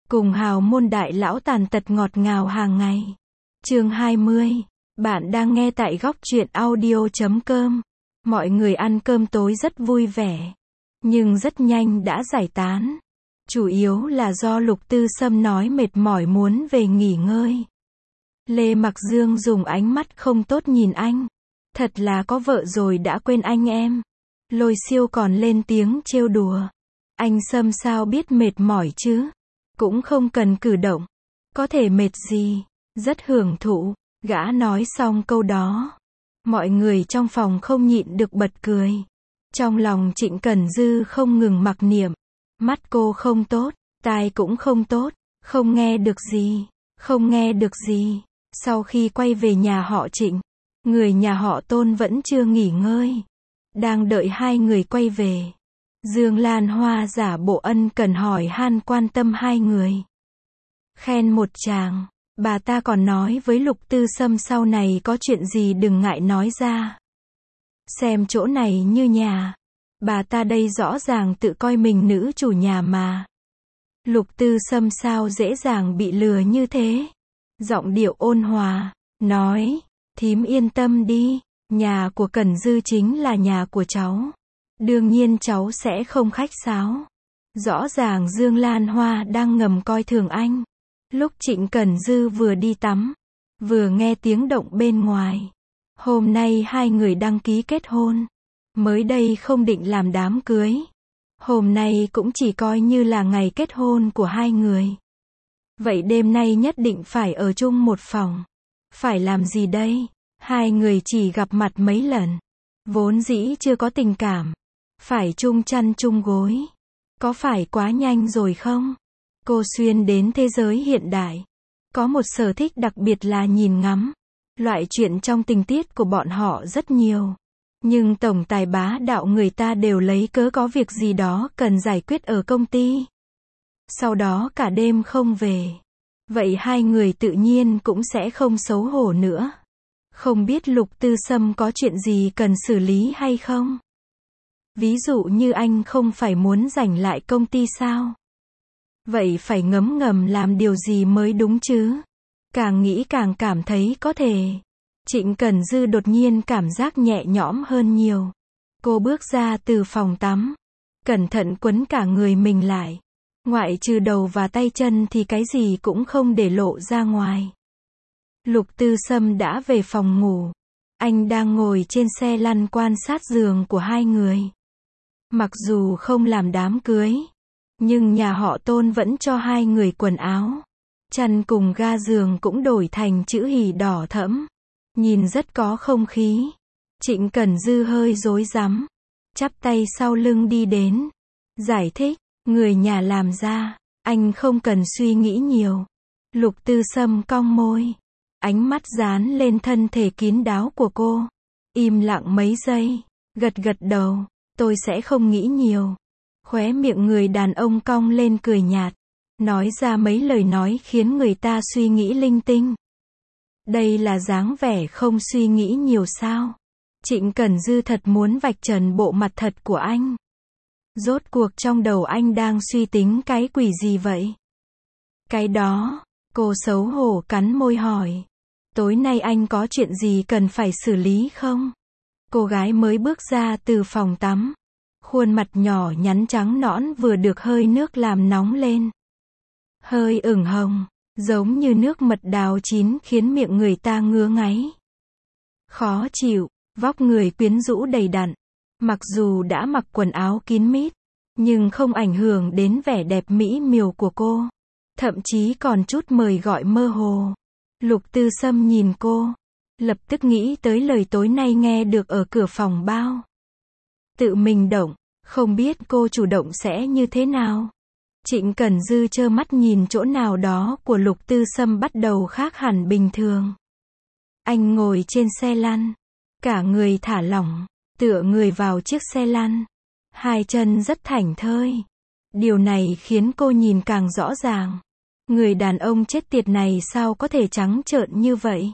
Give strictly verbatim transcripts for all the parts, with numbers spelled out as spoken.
Cùng hào môn đại lão tàn tật ngọt ngào hàng ngày. Chương hai mươi. Bạn đang nghe tại góc truyện audio chấm com. Mọi người ăn cơm tối rất vui vẻ, nhưng rất nhanh đã giải tán. Chủ yếu là do Lục Tư Sâm nói mệt mỏi muốn về nghỉ ngơi. Lê Mặc Dương dùng ánh mắt không tốt nhìn anh. Thật là có vợ rồi đã quên anh em. Lôi Siêu còn lên tiếng trêu đùa. Anh Sâm sao biết mệt mỏi chứ? Cũng không cần cử động. Có thể mệt gì? Rất hưởng thụ. Gã nói xong câu đó, mọi người trong phòng không nhịn được bật cười. Trong lòng Trịnh Cẩn Dư không ngừng mặc niệm. Mắt cô không tốt, tai cũng không tốt, không nghe được gì, không nghe được gì. Sau khi quay về nhà họ Trịnh, người nhà họ Tôn vẫn chưa nghỉ ngơi. Đang đợi hai người quay về. Dương Lan Hoa giả bộ ân cần hỏi han quan tâm hai người. Khen một tràng. Bà ta còn nói với Lục Tư Sâm sau này có chuyện gì đừng ngại nói ra. Xem chỗ này như nhà. Bà ta đây rõ ràng tự coi mình nữ chủ nhà mà. Lục Tư Sâm sao dễ dàng bị lừa như thế. Giọng điệu ôn hòa, nói, thím yên tâm đi, nhà của Cẩn Dư chính là nhà của cháu. Đương nhiên cháu sẽ không khách sáo. Rõ ràng Dương Lan Hoa đang ngầm coi thường anh. Lúc Trịnh Cẩn Dư vừa đi tắm, vừa nghe tiếng động bên ngoài. Hôm nay hai người đăng ký kết hôn. Mới đây không định làm đám cưới. Hôm nay cũng chỉ coi như là ngày kết hôn của hai người. Vậy đêm nay nhất định phải ở chung một phòng. Phải làm gì đây? Hai người chỉ gặp mặt mấy lần. Vốn dĩ chưa có tình cảm. Phải chung chăn chung gối. Có phải quá nhanh rồi không? Cô xuyên đến thế giới hiện đại. Có một sở thích đặc biệt là nhìn ngắm. Loại chuyện trong tình tiết của bọn họ rất nhiều. Nhưng tổng tài bá đạo người ta đều lấy cớ có việc gì đó cần giải quyết ở công ty. Sau đó cả đêm không về. Vậy hai người tự nhiên cũng sẽ không xấu hổ nữa. Không biết Lục Tư Sâm có chuyện gì cần xử lý hay không? Ví dụ như anh không phải muốn giành lại công ty sao? Vậy phải ngấm ngầm làm điều gì mới đúng chứ? Càng nghĩ càng cảm thấy có thể. Trịnh Cẩn Dư đột nhiên cảm giác nhẹ nhõm hơn nhiều. Cô bước ra từ phòng tắm. Cẩn thận quấn cả người mình lại. Ngoại trừ đầu và tay chân thì cái gì cũng không để lộ ra ngoài. Lục Tư Sâm đã về phòng ngủ. Anh đang ngồi trên xe lăn quan sát giường của hai người. Mặc dù không làm đám cưới, nhưng nhà họ Tôn vẫn cho hai người quần áo. Chăn cùng ga giường cũng đổi thành chữ hỉ đỏ thẫm. Nhìn rất có không khí. Trịnh Cẩn Dư hơi rối rắm. Chắp tay sau lưng đi đến. Giải thích, người nhà làm ra. Anh không cần suy nghĩ nhiều. Lục Tư Sâm cong môi. Ánh mắt dán lên thân thể kín đáo của cô. Im lặng mấy giây. Gật gật đầu. Tôi sẽ không nghĩ nhiều. Khóe miệng người đàn ông cong lên cười nhạt. Nói ra mấy lời nói khiến người ta suy nghĩ linh tinh. Đây là dáng vẻ không suy nghĩ nhiều sao? Trịnh Cẩn Dư thật muốn vạch trần bộ mặt thật của anh. Rốt cuộc trong đầu anh đang suy tính cái quỷ gì vậy? Cái đó, cô xấu hổ cắn môi hỏi. Tối nay anh có chuyện gì cần phải xử lý không? Cô gái mới bước ra từ phòng tắm. Khuôn mặt nhỏ nhắn trắng nõn vừa được hơi nước làm nóng lên. Hơi ửng hồng, giống như nước mật đào chín khiến miệng người ta ngứa ngáy. Khó chịu, vóc người quyến rũ đầy đặn. Mặc dù đã mặc quần áo kín mít, nhưng không ảnh hưởng đến vẻ đẹp mỹ miều của cô. Thậm chí còn chút mời gọi mơ hồ. Lục Tư Sâm nhìn cô, lập tức nghĩ tới lời tối nay nghe được ở cửa phòng bao. Tự mình động, không biết cô chủ động sẽ như thế nào. Trịnh Cẩn Dư trơ mắt nhìn chỗ nào đó của Lục Tư Sâm bắt đầu khác hẳn bình thường. Anh ngồi trên xe lăn, cả người thả lỏng, tựa người vào chiếc xe lăn. Hai chân rất thảnh thơi. Điều này khiến cô nhìn càng rõ ràng. Người đàn ông chết tiệt này sao có thể trắng trợn như vậy?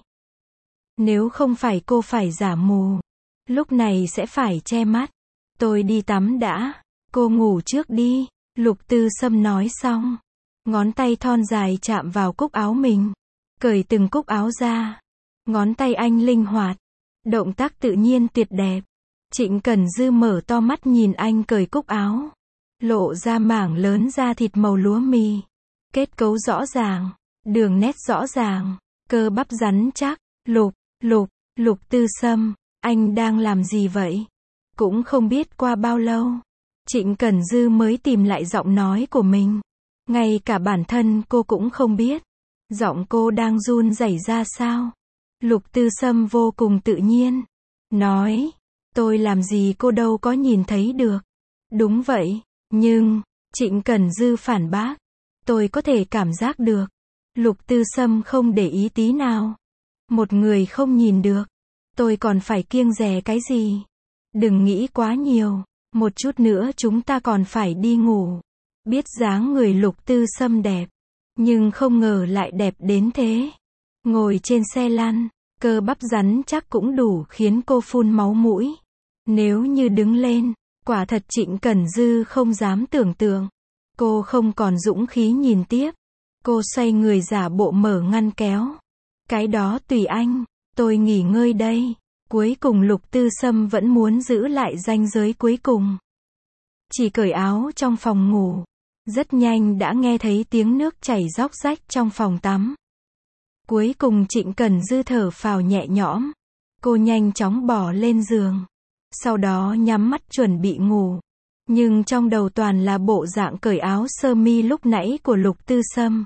Nếu không phải cô phải giả mù, lúc này sẽ phải che mắt. Tôi đi tắm đã. Cô ngủ trước đi. Lục Tư Sâm nói xong, Ngón tay thon dài chạm vào cúc áo mình. Cởi từng cúc áo ra. Ngón tay anh linh hoạt. Động tác tự nhiên tuyệt đẹp. Trịnh Cẩn Dư mở to mắt nhìn anh cởi cúc áo. Lộ ra mảng lớn da thịt màu lúa mì. Kết cấu rõ ràng. Đường nét rõ ràng. Cơ bắp rắn chắc. Lục, Lục, Lục Tư Sâm, anh đang làm gì vậy? Cũng không biết qua bao lâu. Trịnh Cẩn Dư mới tìm lại giọng nói của mình. Ngay cả bản thân cô cũng không biết. Giọng cô đang run rẩy ra sao? Lục Tư Sâm vô cùng tự nhiên. Nói, tôi làm gì cô đâu có nhìn thấy được. Đúng vậy, nhưng, Trịnh Cẩn Dư phản bác. Tôi có thể cảm giác được. Lục Tư Sâm không để ý tí nào. Một người không nhìn được. Tôi còn phải kiêng dè cái gì? Đừng nghĩ quá nhiều. Một chút nữa chúng ta còn phải đi ngủ. Biết dáng người Lục Tư Sâm đẹp. Nhưng không ngờ lại đẹp đến thế. Ngồi trên xe lăn. Cơ bắp rắn chắc cũng đủ khiến cô phun máu mũi. Nếu như đứng lên. Quả thật Trịnh Cẩn Dư không dám tưởng tượng. Cô không còn dũng khí nhìn tiếp. Cô xoay người giả bộ mở ngăn kéo. Cái đó tùy anh. Tôi nghỉ ngơi đây. Cuối cùng Lục Tư Sâm vẫn muốn giữ lại ranh giới cuối cùng. Chỉ cởi áo trong phòng ngủ. Rất nhanh đã nghe thấy tiếng nước chảy róc rách trong phòng tắm. Cuối cùng Trịnh Cẩn Dư thở phào nhẹ nhõm. Cô nhanh chóng bỏ lên giường. Sau đó nhắm mắt chuẩn bị ngủ. Nhưng trong đầu toàn là bộ dạng cởi áo sơ mi lúc nãy của Lục Tư Sâm.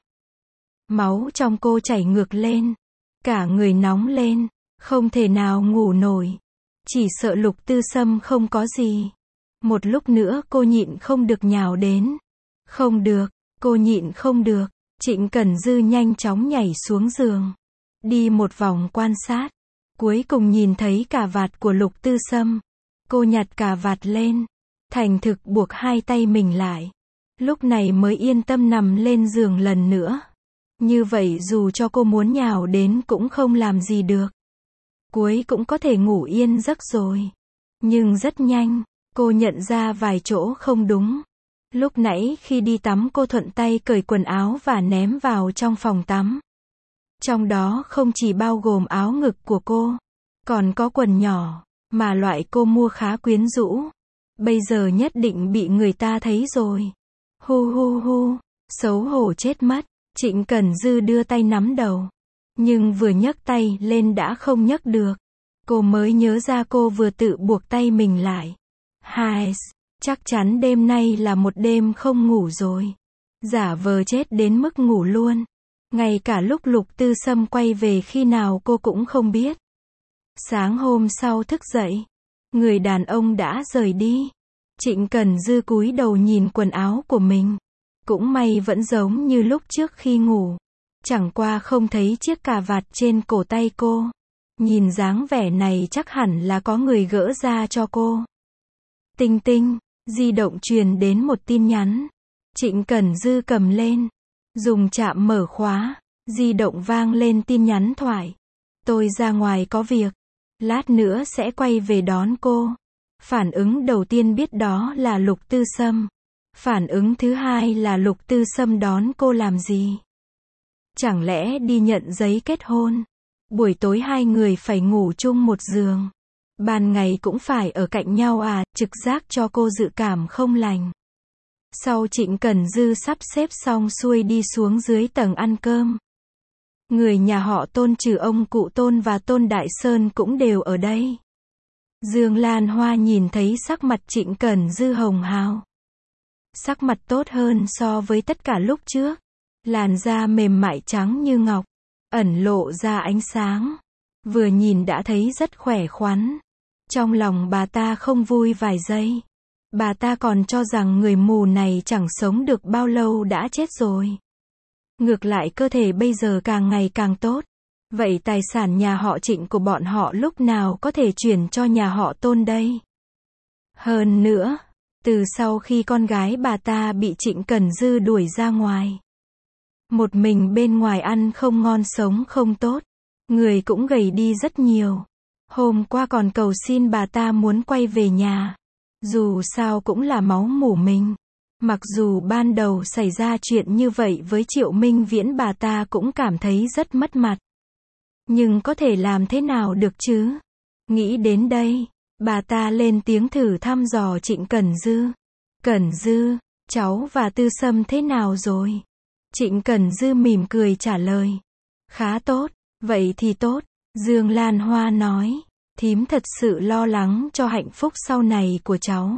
Máu trong cô chảy ngược lên. Cả người nóng lên. Không thể nào ngủ nổi. Chỉ sợ Lục Tư Sâm không có gì. Một lúc nữa cô nhịn không được nhào đến. Không được, cô nhịn không được. Trịnh Cẩn Dư nhanh chóng nhảy xuống giường. Đi một vòng quan sát. Cuối cùng nhìn thấy cà vạt của Lục Tư Sâm. Cô nhặt cà vạt lên. Thành thực buộc hai tay mình lại. Lúc này mới yên tâm nằm lên giường lần nữa. Như vậy dù cho cô muốn nhào đến cũng không làm gì được. Cuối cũng có thể ngủ yên giấc rồi. Nhưng rất nhanh, cô nhận ra vài chỗ không đúng. Lúc nãy khi đi tắm cô thuận tay cởi quần áo và ném vào trong phòng tắm. Trong đó không chỉ bao gồm áo ngực của cô, còn có quần nhỏ, mà loại cô mua khá quyến rũ. Bây giờ nhất định bị người ta thấy rồi. Hu hu hu, xấu hổ chết mất. Trịnh Cẩn Dư đưa tay nắm đầu. Nhưng vừa nhấc tay lên đã không nhấc được. Cô mới nhớ ra cô vừa tự buộc tay mình lại. Hai, chắc chắn đêm nay là một đêm không ngủ rồi. Giả vờ chết đến mức ngủ luôn. Ngay cả lúc Lục Tư Sâm quay về khi nào cô cũng không biết. Sáng hôm sau thức dậy, người đàn ông đã rời đi. Trịnh Cẩn Dư cúi đầu nhìn quần áo của mình. Cũng may vẫn giống như lúc trước khi ngủ. Chẳng qua không thấy chiếc cà vạt trên cổ tay cô. Nhìn dáng vẻ này chắc hẳn là có người gỡ ra cho cô. Tinh tinh, di động truyền đến một tin nhắn. Trịnh Cẩn Dư cầm lên. Dùng chạm mở khóa. Di động vang lên tin nhắn thoại. Tôi ra ngoài có việc. Lát nữa sẽ quay về đón cô. Phản ứng đầu tiên biết đó là Lục Tư Sâm. Phản ứng thứ hai là Lục Tư Sâm đón cô làm gì? Chẳng lẽ đi nhận giấy kết hôn? Buổi tối hai người phải ngủ chung một giường. Ban ngày cũng phải ở cạnh nhau à, trực giác cho cô dự cảm không lành. Sau Trịnh Cẩn Dư sắp xếp xong xuôi đi xuống dưới tầng ăn cơm. Người nhà họ Tôn trừ ông cụ Tôn và Tôn Đại Sơn cũng đều ở đây. Dương Lan Hoa nhìn thấy sắc mặt Trịnh Cẩn Dư hồng hào. Sắc mặt tốt hơn so với tất cả lúc trước. Làn da mềm mại trắng như ngọc. Ẩn lộ ra ánh sáng. Vừa nhìn đã thấy rất khỏe khoắn. Trong lòng bà ta không vui vài giây. Bà ta còn cho rằng người mù này chẳng sống được bao lâu đã chết rồi. Ngược lại cơ thể bây giờ càng ngày càng tốt. Vậy tài sản nhà họ Trịnh của bọn họ lúc nào có thể chuyển cho nhà họ Tôn đây? Hơn nữa, từ sau khi con gái bà ta bị Trịnh Cẩn Dư đuổi ra ngoài. Một mình bên ngoài ăn không ngon sống không tốt. Người cũng gầy đi rất nhiều. Hôm qua còn cầu xin bà ta muốn quay về nhà. Dù sao cũng là máu mủ mình. Mặc dù ban đầu xảy ra chuyện như vậy với Triệu Minh Viễn bà ta cũng cảm thấy rất mất mặt. Nhưng có thể làm thế nào được chứ? Nghĩ đến đây, bà ta lên tiếng thử thăm dò Trịnh Cẩn Dư. Cẩn Dư, cháu và Tư Sâm thế nào rồi? Trịnh Cẩn Dư mỉm cười trả lời. Khá tốt, vậy thì tốt. Dương Lan Hoa nói, thím thật sự lo lắng cho hạnh phúc sau này của cháu.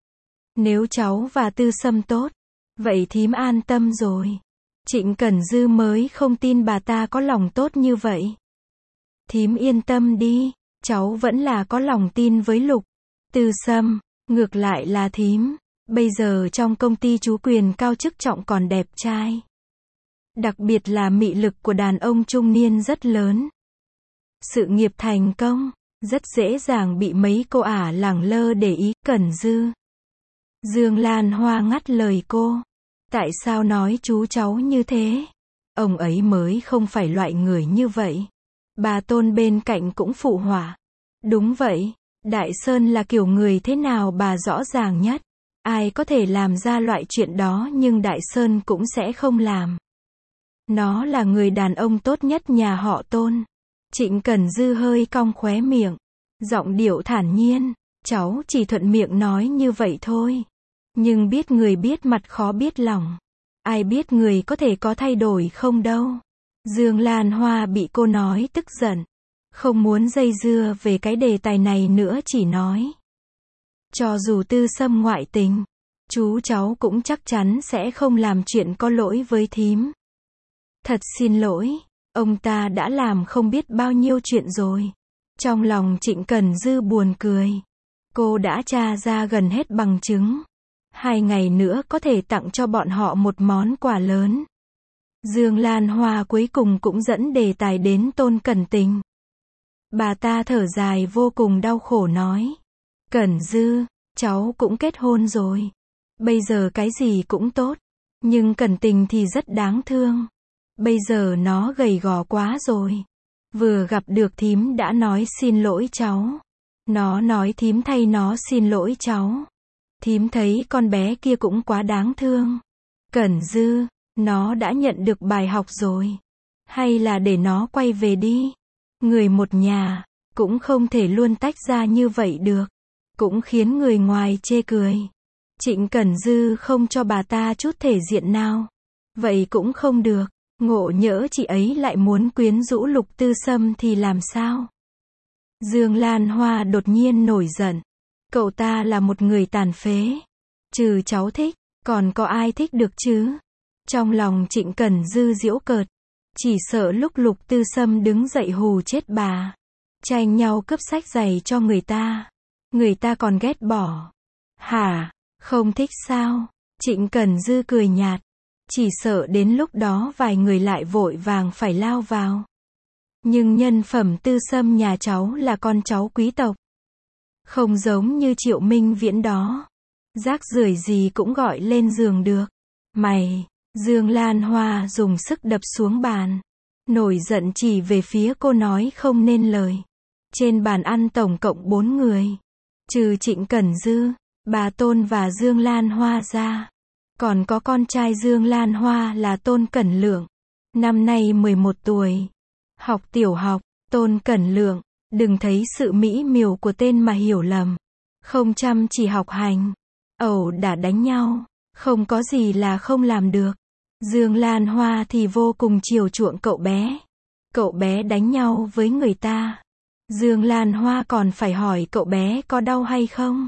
Nếu cháu và Tư Sâm tốt, vậy thím an tâm rồi. Trịnh Cẩn Dư mới không tin bà ta có lòng tốt như vậy. Thím yên tâm đi, cháu vẫn là có lòng tin với Lục. Tư Sâm, ngược lại là thím, bây giờ trong công ty chú quyền cao chức trọng còn đẹp trai. Đặc biệt là mị lực của đàn ông trung niên rất lớn. Sự nghiệp thành công, rất dễ dàng bị mấy cô ả lẳng lơ để ý. Cẩn Dư. Dương Lan Hoa ngắt lời cô. Tại sao nói chú cháu như thế? Ông ấy mới không phải loại người như vậy. Bà Tôn bên cạnh cũng phụ họa. Đúng vậy, Đại Sơn là kiểu người thế nào bà rõ ràng nhất. Ai có thể làm ra loại chuyện đó nhưng Đại Sơn cũng sẽ không làm. Nó là người đàn ông tốt nhất nhà họ Tôn. Trịnh Cẩn Dư hơi cong khóe miệng. Giọng điệu thản nhiên. Cháu chỉ thuận miệng nói như vậy thôi. Nhưng biết người biết mặt khó biết lòng. Ai biết người có thể có thay đổi không đâu. Dương Lan Hoa bị cô nói tức giận. Không muốn dây dưa về cái đề tài này nữa, chỉ nói. Cho dù Tư Sâm ngoại tình, chú cháu cũng chắc chắn sẽ không làm chuyện có lỗi với thím. Thật xin lỗi, ông ta đã làm không biết bao nhiêu chuyện rồi. Trong lòng Trịnh Cẩn Dư buồn cười. Cô đã tra ra gần hết bằng chứng. Hai ngày nữa có thể tặng cho bọn họ một món quà lớn. Dương Lan Hoa cuối cùng cũng dẫn đề tài đến Tôn Cẩn Tình. Bà ta thở dài vô cùng đau khổ nói. Cẩn Dư, cháu cũng kết hôn rồi. Bây giờ cái gì cũng tốt. Nhưng Cẩn Tình thì rất đáng thương. Bây giờ nó gầy gò quá rồi. Vừa gặp được thím đã nói xin lỗi cháu. Nó nói thím thay nó xin lỗi cháu. Thím thấy con bé kia cũng quá đáng thương. Cẩn Dư, nó đã nhận được bài học rồi. Hay là để nó quay về đi. Người một nhà, cũng không thể luôn tách ra như vậy được. Cũng khiến người ngoài chê cười. Trịnh Cẩn Dư không cho bà ta chút thể diện nào. Vậy cũng không được. Ngộ nhỡ chị ấy lại muốn quyến rũ Lục Tư Sâm thì làm sao? Dương Lan Hoa đột nhiên nổi giận. Cậu ta là một người tàn phế. Trừ cháu thích, còn có ai thích được chứ? Trong lòng Trịnh Cẩn Dư giễu cợt. Chỉ sợ lúc Lục Tư Sâm đứng dậy hù chết bà. Tranh nhau cướp sách giày cho người ta. Người ta còn ghét bỏ. Hả? Không thích sao? Trịnh Cẩn Dư cười nhạt. Chỉ sợ đến lúc đó vài người lại vội vàng phải lao vào. Nhưng nhân phẩm Tư Sâm nhà cháu là con cháu quý tộc. Không giống như Triệu Minh Viễn đó. Rác rưởi gì cũng gọi lên giường được. Mày, Dương Lan Hoa dùng sức đập xuống bàn. Nổi giận chỉ về phía cô nói không nên lời. Trên bàn ăn tổng cộng bốn người. Trừ Trịnh Cẩn Dư, bà Tôn và Dương Lan Hoa ra. Còn có con trai Dương Lan Hoa là Tôn Cẩn Lượng. Năm nay mười một tuổi. Học tiểu học. Tôn Cẩn Lượng, đừng thấy sự mỹ miều của tên mà hiểu lầm. Không chăm chỉ học hành. Ẩu đả đánh nhau. Không có gì là không làm được. Dương Lan Hoa thì vô cùng chiều chuộng cậu bé. Cậu bé đánh nhau với người ta. Dương Lan Hoa còn phải hỏi cậu bé có đau hay không.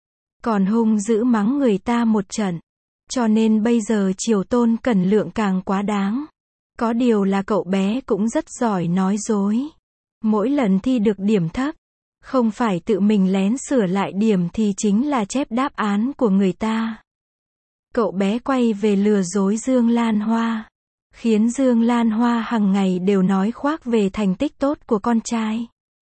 Còn hung dữ mắng người ta một trận. Cho nên bây giờ chiều Tôn Cẩn Lượng càng quá đáng. Có điều là cậu bé cũng rất giỏi nói dối. Mỗi lần thi được điểm thấp, không phải tự mình lén sửa lại điểm thì chính là chép đáp án của người ta. Cậu bé quay về lừa dối Dương Lan Hoa, khiến Dương Lan Hoa hàng ngày đều nói khoác về thành tích tốt của con trai.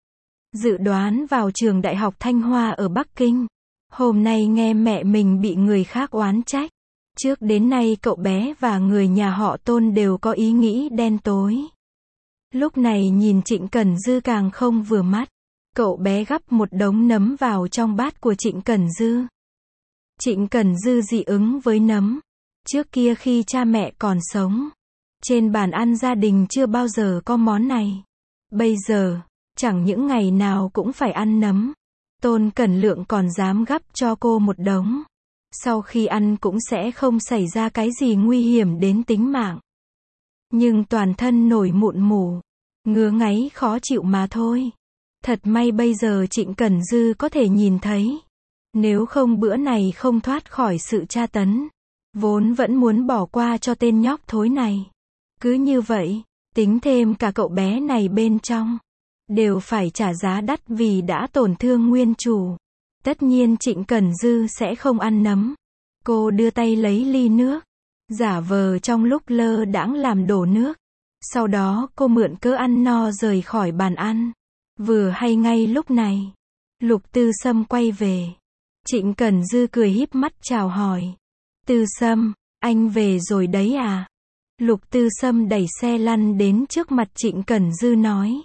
Dự đoán vào trường Đại học Thanh Hoa ở Bắc Kinh. Hôm nay nghe mẹ mình bị người khác oán trách. Trước đến nay cậu bé và người nhà họ Tôn đều có ý nghĩ đen tối. Lúc này nhìn Trịnh Cẩn Dư càng không vừa mắt. Cậu bé gắp một đống nấm vào trong bát của Trịnh Cẩn Dư. Trịnh Cẩn Dư dị ứng với nấm. Trước kia khi cha mẹ còn sống, trên bàn ăn gia đình chưa bao giờ có món này. Bây giờ, chẳng những ngày nào cũng phải ăn nấm. Tôn Cẩn Lượng còn dám gắp cho cô một đống. Sau khi ăn cũng sẽ không xảy ra cái gì nguy hiểm đến tính mạng. Nhưng toàn thân nổi mụn mủ, ngứa ngáy khó chịu mà thôi. Thật may bây giờ Trịnh Cẩn Dư có thể nhìn thấy. Nếu không bữa này không thoát khỏi sự tra tấn. Vốn vẫn muốn bỏ qua cho tên nhóc thối này. Cứ như vậy, tính thêm cả cậu bé này bên trong, đều phải trả giá đắt vì đã tổn thương nguyên chủ. Tất nhiên Trịnh Cẩn Dư sẽ không ăn nấm. Cô đưa tay lấy ly nước, giả vờ trong lúc lơ đãng làm đổ nước. Sau đó cô mượn cớ ăn no rời khỏi bàn ăn. Vừa hay ngay lúc này, Lục Tư Sâm quay về. Trịnh Cẩn Dư cười híp mắt chào hỏi. Tư Sâm, anh về rồi đấy à? Lục Tư Sâm đẩy xe lăn đến trước mặt Trịnh Cẩn Dư nói.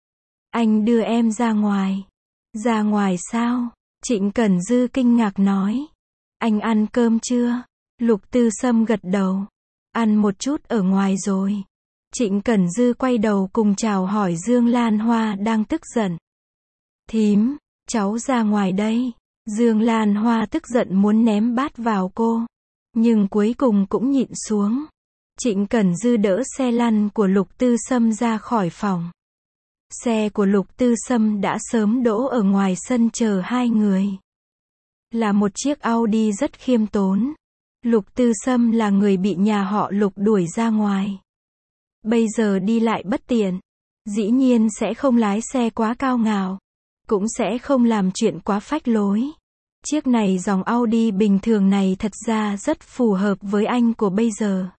Anh đưa em ra ngoài. Ra ngoài sao? Trịnh Cẩn Dư kinh ngạc nói. Anh ăn cơm chưa? Lục Tư Sâm gật đầu. Ăn một chút ở ngoài rồi. Trịnh Cẩn Dư quay đầu cùng chào hỏi Dương Lan Hoa đang tức giận. Thím, cháu ra ngoài đây. Dương Lan Hoa tức giận muốn ném bát vào cô. Nhưng cuối cùng cũng nhịn xuống. Trịnh Cẩn Dư đỡ xe lăn của Lục Tư Sâm ra khỏi phòng. Xe của Lục Tư Sâm đã sớm đỗ ở ngoài sân chờ hai người. Là một chiếc Audi rất khiêm tốn. Lục Tư Sâm là người bị nhà họ Lục đuổi ra ngoài. Bây giờ đi lại bất tiện. Dĩ nhiên sẽ không lái xe quá cao ngạo. Cũng sẽ không làm chuyện quá phách lối. Chiếc này dòng Audi bình thường này thật ra rất phù hợp với anh của bây giờ.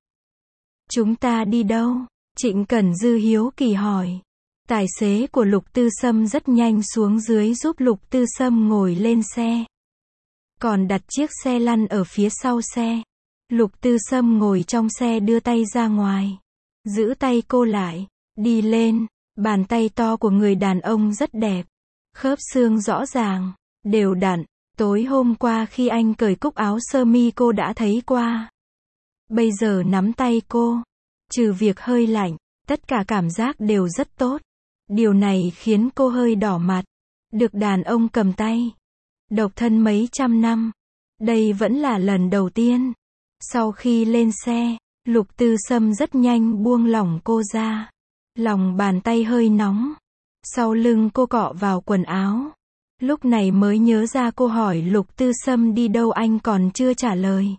Chúng ta đi đâu? Trịnh Cẩn Dư hiếu kỳ hỏi. Tài xế của Lục Tư Sâm rất nhanh xuống dưới giúp Lục Tư Sâm ngồi lên xe. Còn đặt chiếc xe lăn ở phía sau xe. Lục Tư Sâm ngồi trong xe đưa tay ra ngoài. Giữ tay cô lại. Đi lên. Bàn tay to của người đàn ông rất đẹp. Khớp xương rõ ràng. Đều đặn. Tối hôm qua khi anh cởi cúc áo sơ mi cô đã thấy qua. Bây giờ nắm tay cô. Trừ việc hơi lạnh. Tất cả cảm giác đều rất tốt. Điều này khiến cô hơi đỏ mặt. Được đàn ông cầm tay. Độc thân mấy trăm năm. Đây vẫn là lần đầu tiên. Sau khi lên xe, Lục Tư Sâm rất nhanh buông lỏng cô ra. Lòng bàn tay hơi nóng. Sau lưng cô cọ vào quần áo. Lúc này mới nhớ ra cô hỏi Lục Tư Sâm đi đâu anh còn chưa trả lời.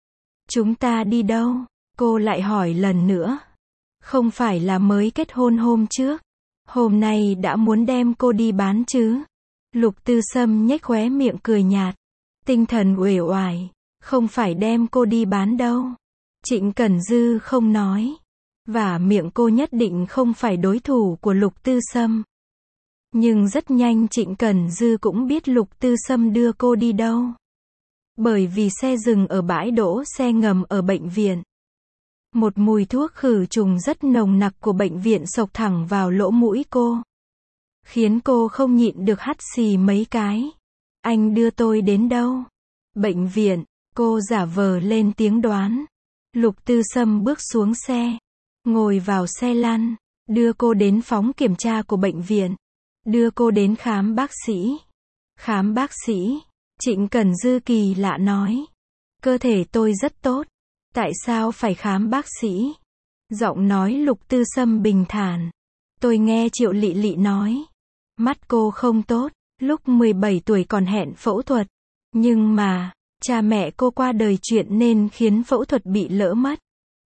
Chúng ta đi đâu? Cô lại hỏi lần nữa. Không phải là mới kết hôn hôm trước. Hôm nay đã muốn đem cô đi bán chứ? Lục Tư Sâm nhếch khóe miệng cười nhạt. Tinh thần uể oải. Không phải đem cô đi bán đâu. Trịnh Cẩn Dư không nói. Và miệng cô nhất định không phải đối thủ của Lục Tư Sâm. Nhưng rất nhanh Trịnh Cẩn Dư cũng biết Lục Tư Sâm đưa cô đi đâu. Bởi vì xe dừng ở bãi đỗ xe ngầm ở bệnh viện. Một mùi thuốc khử trùng rất nồng nặc của bệnh viện xộc thẳng vào lỗ mũi cô. Khiến cô không nhịn được hắt xì mấy cái. Anh đưa tôi đến đâu? Bệnh viện. Cô giả vờ lên tiếng đoán. Lục Tư Sâm bước xuống xe. Ngồi vào xe lăn. Đưa cô đến phòng kiểm tra của bệnh viện. Đưa cô đến khám bác sĩ. Khám bác sĩ. Trịnh Cẩn Dư kỳ lạ nói. Cơ thể tôi rất tốt. Tại sao phải khám bác sĩ? Giọng nói Lục Tư Sâm bình thản. Tôi nghe Triệu Lị Lị nói. Mắt cô không tốt. Lúc mười bảy tuổi còn hẹn phẫu thuật. Nhưng mà, cha mẹ cô qua đời chuyện nên khiến phẫu thuật bị lỡ mất.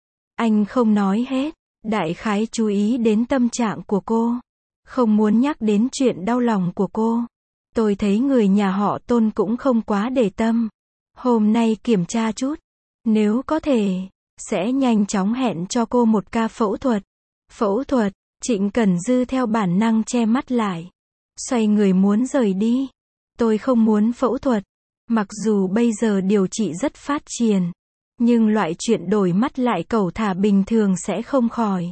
Anh không nói hết. Đại khái chú ý đến tâm trạng của cô. Không muốn nhắc đến chuyện đau lòng của cô. Tôi thấy người nhà họ Tôn cũng không quá để tâm. Hôm nay kiểm tra chút. Nếu có thể, sẽ nhanh chóng hẹn cho cô một ca phẫu thuật. Phẫu thuật, Trịnh Cẩn Dư theo bản năng che mắt lại. Xoay người muốn rời đi. Tôi không muốn phẫu thuật. Mặc dù bây giờ điều trị rất phát triển. Nhưng loại chuyện đổi mắt lại cẩu thả bình thường sẽ không khỏi.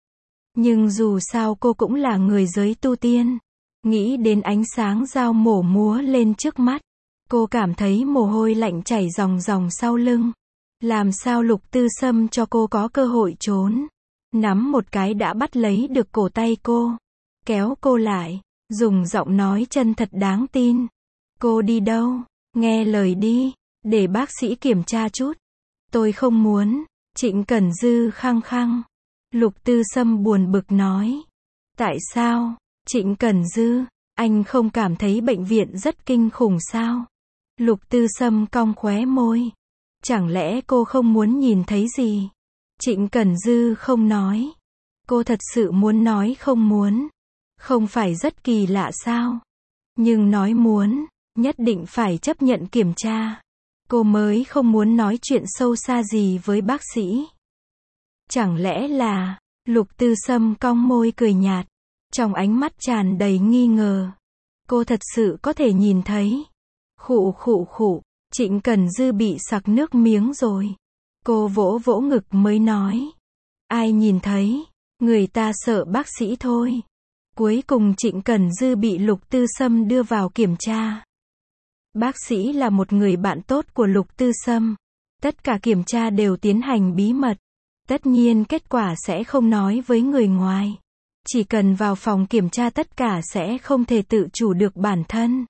Nhưng dù sao cô cũng là người giới tu tiên. Nghĩ đến ánh sáng dao mổ múa lên trước mắt. Cô cảm thấy mồ hôi lạnh chảy ròng ròng sau lưng. Làm sao Lục Tư Sâm cho cô có cơ hội trốn. Nắm một cái đã bắt lấy được cổ tay cô. Kéo cô lại. Dùng giọng nói chân thật đáng tin. Cô đi đâu? Nghe lời đi. Để bác sĩ kiểm tra chút. Tôi không muốn. Trịnh Cẩn Dư khăng khăng. Lục Tư Sâm buồn bực nói. Tại sao? Trịnh Cẩn Dư, anh không cảm thấy bệnh viện rất kinh khủng sao? Lục Tư Sâm cong khóe môi. Chẳng lẽ cô không muốn nhìn thấy gì? Trịnh Cẩn Dư không nói. Cô thật sự muốn nói không muốn. Không phải rất kỳ lạ sao? Nhưng nói muốn, nhất định phải chấp nhận kiểm tra. Cô mới không muốn nói chuyện sâu xa gì với bác sĩ. Chẳng lẽ là, Lục Tư Sâm cong môi cười nhạt. Trong ánh mắt tràn đầy nghi ngờ. Cô thật sự có thể nhìn thấy. Khụ khụ khụ, Trịnh Cẩn Dư bị sặc nước miếng rồi. Cô vỗ vỗ ngực mới nói. Ai nhìn thấy, người ta sợ bác sĩ thôi. Cuối cùng Trịnh Cẩn Dư bị Lục Tư Sâm đưa vào kiểm tra. Bác sĩ là một người bạn tốt của Lục Tư Sâm. Tất cả kiểm tra đều tiến hành bí mật. Tất nhiên kết quả sẽ không nói với người ngoài. Chỉ cần vào phòng kiểm tra tất cả sẽ không thể tự chủ được bản thân.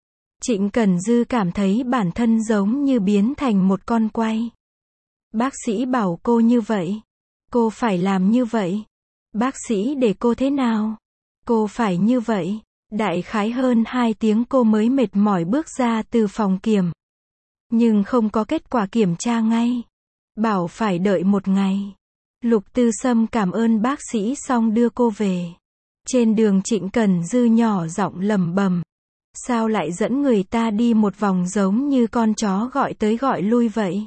Trịnh Cẩn Dư cảm thấy bản thân giống như biến thành một con quay. Bác sĩ bảo cô như vậy. Cô phải làm như vậy. Bác sĩ để cô thế nào? Cô phải như vậy. Đại khái hơn hai tiếng cô mới mệt mỏi bước ra từ phòng kiểm. Nhưng không có kết quả kiểm tra ngay. Bảo phải đợi một ngày. Lục Tư Sâm cảm ơn bác sĩ xong đưa cô về. Trên đường Trịnh Cẩn Dư nhỏ giọng lẩm bẩm. Sao lại dẫn người ta đi một vòng giống như con chó gọi tới gọi lui vậy?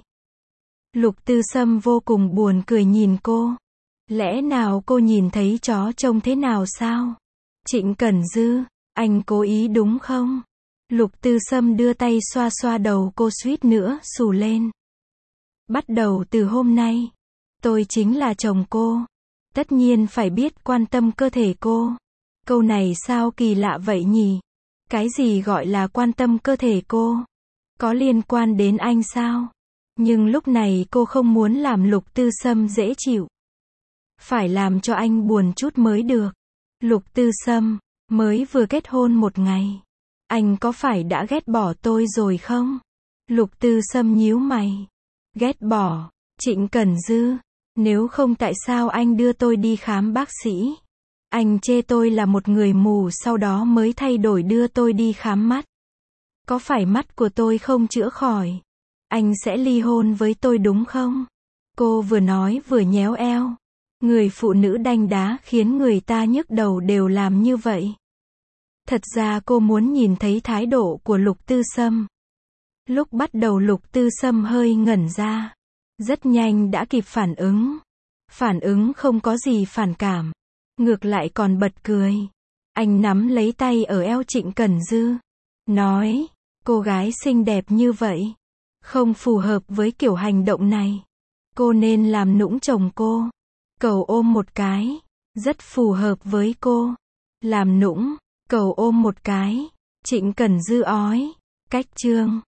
Lục Tư Sâm vô cùng buồn cười nhìn cô. Lẽ nào cô nhìn thấy chó trông thế nào sao? Trịnh Cẩn Dư, anh cố ý đúng không? Lục Tư Sâm đưa tay xoa xoa đầu cô suýt nữa xù lên. Bắt đầu từ hôm nay, tôi chính là chồng cô. Tất nhiên phải biết quan tâm cơ thể cô. Câu này sao kỳ lạ vậy nhỉ? Cái gì gọi là quan tâm cơ thể cô? Có liên quan đến anh sao? Nhưng lúc này cô không muốn làm Lục Tư Sâm dễ chịu. Phải làm cho anh buồn chút mới được. Lục Tư Sâm, mới vừa kết hôn một ngày. Anh có phải đã ghét bỏ tôi rồi không? Lục Tư Sâm nhíu mày. Ghét bỏ? Trịnh Cẩn Dư, nếu không tại sao anh đưa tôi đi khám bác sĩ? Anh chê tôi là một người mù sau đó mới thay đổi đưa tôi đi khám mắt. Có phải mắt của tôi không chữa khỏi? Anh sẽ ly hôn với tôi đúng không? Cô vừa nói vừa nhéo eo. Người phụ nữ đanh đá khiến người ta nhức đầu đều làm như vậy. Thật ra cô muốn nhìn thấy thái độ của Lục Tư Sâm. Lúc bắt đầu Lục Tư Sâm hơi ngẩn ra. Rất nhanh đã kịp phản ứng. Phản ứng không có gì phản cảm. Ngược lại còn bật cười. Anh nắm lấy tay ở eo Trịnh Cẩn Dư. Nói, cô gái xinh đẹp như vậy. Không phù hợp với kiểu hành động này. Cô nên làm nũng chồng cô. Cầu ôm một cái. Rất phù hợp với cô. Làm nũng, cầu ôm một cái. Trịnh Cẩn Dư ói. Cách chương.